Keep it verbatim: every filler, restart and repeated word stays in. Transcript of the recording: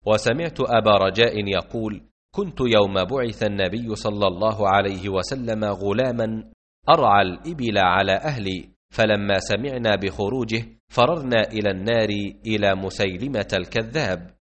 وسمعت أبا رجاء يقول: كنت يوم بعث النبي صلى الله عليه وسلم غلاما أرعى الإبل على أهلي، فلما سمعنا بخروجه فررنا إلى النار إلى مسيلمة الكذاب،